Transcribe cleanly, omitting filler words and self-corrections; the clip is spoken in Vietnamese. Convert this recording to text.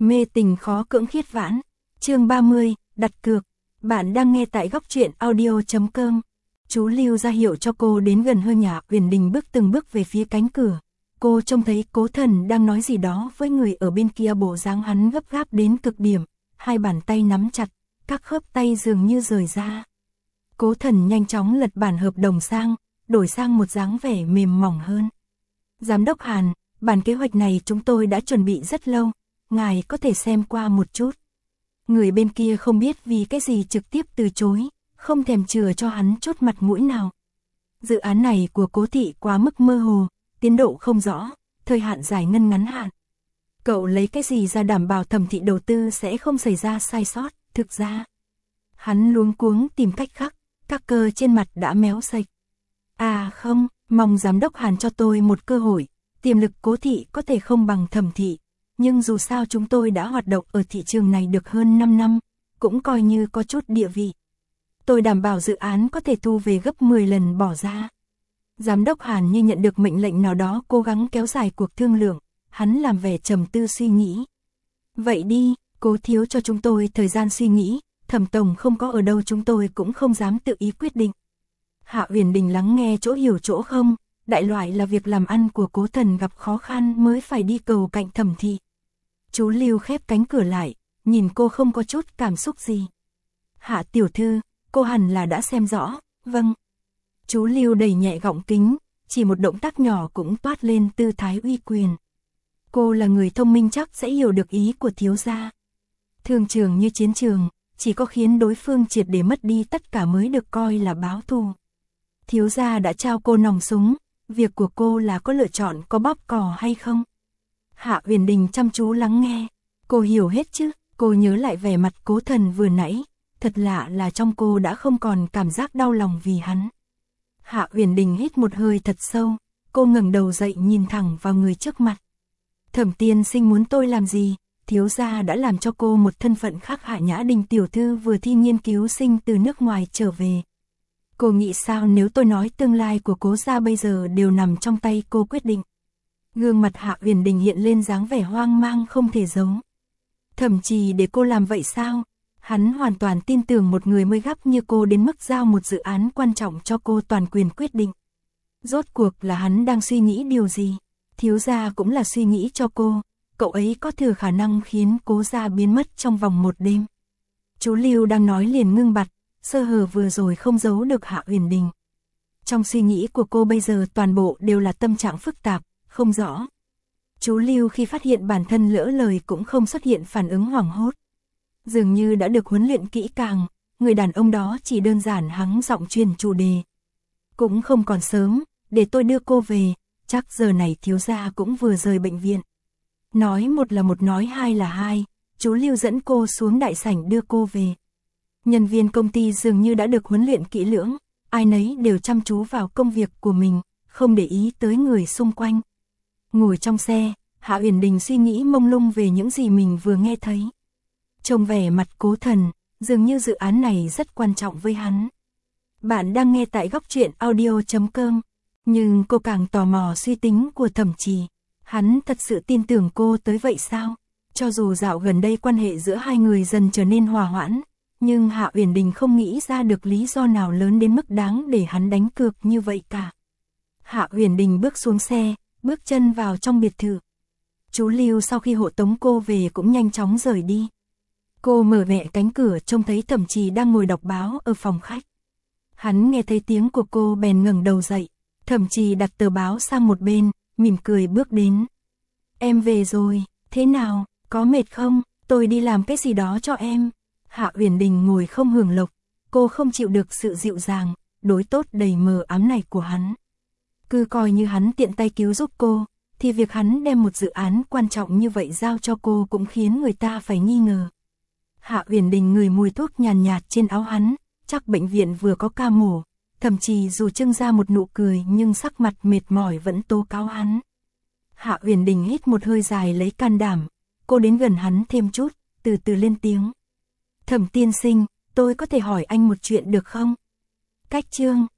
Mê tình khó cưỡng khiết vãn. Chương 30, đặt cược. Bạn đang nghe tại góc truyện audio.com. Chú Lưu ra hiệu cho cô đến gần hơi nhà Uyển Đình, bước từng bước về phía cánh cửa. Cô trông thấy Cố Thần đang nói gì đó với người ở bên kia, bộ dáng hắn gấp gáp đến cực điểm, hai bàn tay nắm chặt, các khớp tay dường như rời ra. Cố Thần nhanh chóng lật bản hợp đồng sang, đổi sang một dáng vẻ mềm mỏng hơn. Giám đốc Hàn, bản kế hoạch này chúng tôi đã chuẩn bị rất lâu, ngài có thể xem qua một chút. Người bên kia không biết vì cái gì trực tiếp từ chối, không thèm chừa cho hắn chút mặt mũi nào. Dự án này của Cố thị quá mức mơ hồ, tiến độ không rõ, thời hạn giải ngân ngắn hạn. Cậu lấy cái gì ra đảm bảo Thẩm thị đầu tư sẽ không xảy ra sai sót? Thực ra, hắn luống cuống tìm cách khác, các cơ trên mặt đã méo sạch. À không, mong giám đốc Hàn cho tôi một cơ hội, tiềm lực Cố thị có thể không bằng Thẩm thị, nhưng dù sao chúng tôi đã hoạt động ở thị trường này được hơn 5 năm, cũng coi như có chút địa vị. Tôi đảm bảo dự án có thể thu về gấp 10 lần bỏ ra. Giám đốc Hàn như nhận được mệnh lệnh nào đó, cố gắng kéo dài cuộc thương lượng, hắn làm vẻ trầm tư suy nghĩ. Vậy đi, Cố thiếu cho chúng tôi thời gian suy nghĩ, Thẩm tổng không có ở đâu chúng tôi cũng không dám tự ý quyết định. Hạ Uyển Đình lắng nghe chỗ hiểu chỗ không, đại loại là việc làm ăn của Cố Thần gặp khó khăn mới phải đi cầu cạnh Thẩm thị. Chú Lưu khép cánh cửa lại, nhìn cô không có chút cảm xúc gì. Hạ tiểu thư, cô hẳn là đã xem rõ. Vâng. Chú Lưu đẩy nhẹ gọng kính, chỉ một động tác nhỏ cũng toát lên tư thái uy quyền. Cô là người thông minh, chắc sẽ hiểu được ý của thiếu gia. Thương trường như chiến trường, chỉ có khiến đối phương triệt để mất đi tất cả mới được coi là báo thù. Thiếu gia đã trao cô nòng súng, việc của cô là có lựa chọn có bóp cò hay không? Hạ Uyển Đình chăm chú lắng nghe, cô hiểu hết chứ, cô nhớ lại vẻ mặt Cố Thần vừa nãy, thật lạ là trong cô đã không còn cảm giác đau lòng vì hắn. Hạ Uyển Đình hít một hơi thật sâu, cô ngẩng đầu dậy nhìn thẳng vào người trước mặt. Thẩm tiên sinh muốn tôi làm gì? Thiếu gia đã làm cho cô một thân phận khác. Hạ Nhã Đình tiểu thư vừa thi nghiên cứu sinh từ nước ngoài trở về. Cô nghĩ sao nếu tôi nói tương lai của Cố gia bây giờ đều nằm trong tay cô quyết định? Gương mặt Hạ Uyển Đình hiện lên dáng vẻ hoang mang không thể giấu. Thậm chí để cô làm vậy sao? Hắn hoàn toàn tin tưởng một người mới gấp như cô đến mức giao một dự án quan trọng cho cô toàn quyền quyết định. Rốt cuộc là hắn đang suy nghĩ điều gì? Thiếu gia cũng là suy nghĩ cho cô, cậu ấy có thừa khả năng khiến Cố gia biến mất trong vòng một đêm. Chú Lưu đang nói liền ngưng bặt, sơ hở vừa rồi không giấu được Hạ Uyển Đình. Trong suy nghĩ của cô bây giờ toàn bộ đều là tâm trạng phức tạp, không rõ. Chú Lưu khi phát hiện bản thân lỡ lời cũng không xuất hiện phản ứng hoảng hốt. Dường như đã được huấn luyện kỹ càng, người đàn ông đó chỉ đơn giản hắng giọng truyền chủ đề. Cũng không còn sớm, để tôi đưa cô về, chắc giờ này thiếu gia cũng vừa rời bệnh viện. Nói một là một, nói hai là hai, chú Lưu dẫn cô xuống đại sảnh đưa cô về. Nhân viên công ty dường như đã được huấn luyện kỹ lưỡng, ai nấy đều chăm chú vào công việc của mình, không để ý tới người xung quanh. Ngồi trong xe, Hạ Uyển Đình suy nghĩ mông lung về những gì mình vừa nghe thấy. Trông vẻ mặt Cố Thần, dường như dự án này rất quan trọng với hắn. Bạn đang nghe tại góc truyện audio.com, nhưng cô càng tò mò suy tính của Thẩm Trì. Hắn thật sự tin tưởng cô tới vậy sao? Cho dù dạo gần đây quan hệ giữa hai người dần trở nên hòa hoãn, nhưng Hạ Uyển Đình không nghĩ ra được lý do nào lớn đến mức đáng để hắn đánh cược như vậy cả. Hạ Uyển Đình bước xuống xe, bước chân vào trong biệt thự. Chú Lưu sau khi hộ tống cô về cũng nhanh chóng rời đi. Cô mở mẹ cánh cửa, trông thấy Thẩm Trì đang ngồi đọc báo ở phòng khách. Hắn nghe thấy tiếng của cô bèn ngẩng đầu dậy. Thẩm Trì đặt tờ báo sang một bên, mỉm cười bước đến. Em về rồi, thế nào, có mệt không? Tôi đi làm cái gì đó cho em. Hạ Uyển Đình ngồi không hưởng lộc, cô không chịu được sự dịu dàng, đối tốt đầy mờ ám này của hắn. Cứ coi như hắn tiện tay cứu giúp cô, thì việc hắn đem một dự án quan trọng như vậy giao cho cô cũng khiến người ta phải nghi ngờ. Hạ Uyển Đình ngửi mùi thuốc nhàn nhạt trên áo hắn, chắc bệnh viện vừa có ca mổ. Thậm chí dù trưng ra một nụ cười nhưng sắc mặt mệt mỏi vẫn tố cáo hắn. Hạ Uyển Đình hít một hơi dài lấy can đảm, cô đến gần hắn thêm chút, từ từ lên tiếng. Thẩm tiên sinh, tôi có thể hỏi anh một chuyện được không? Cách chương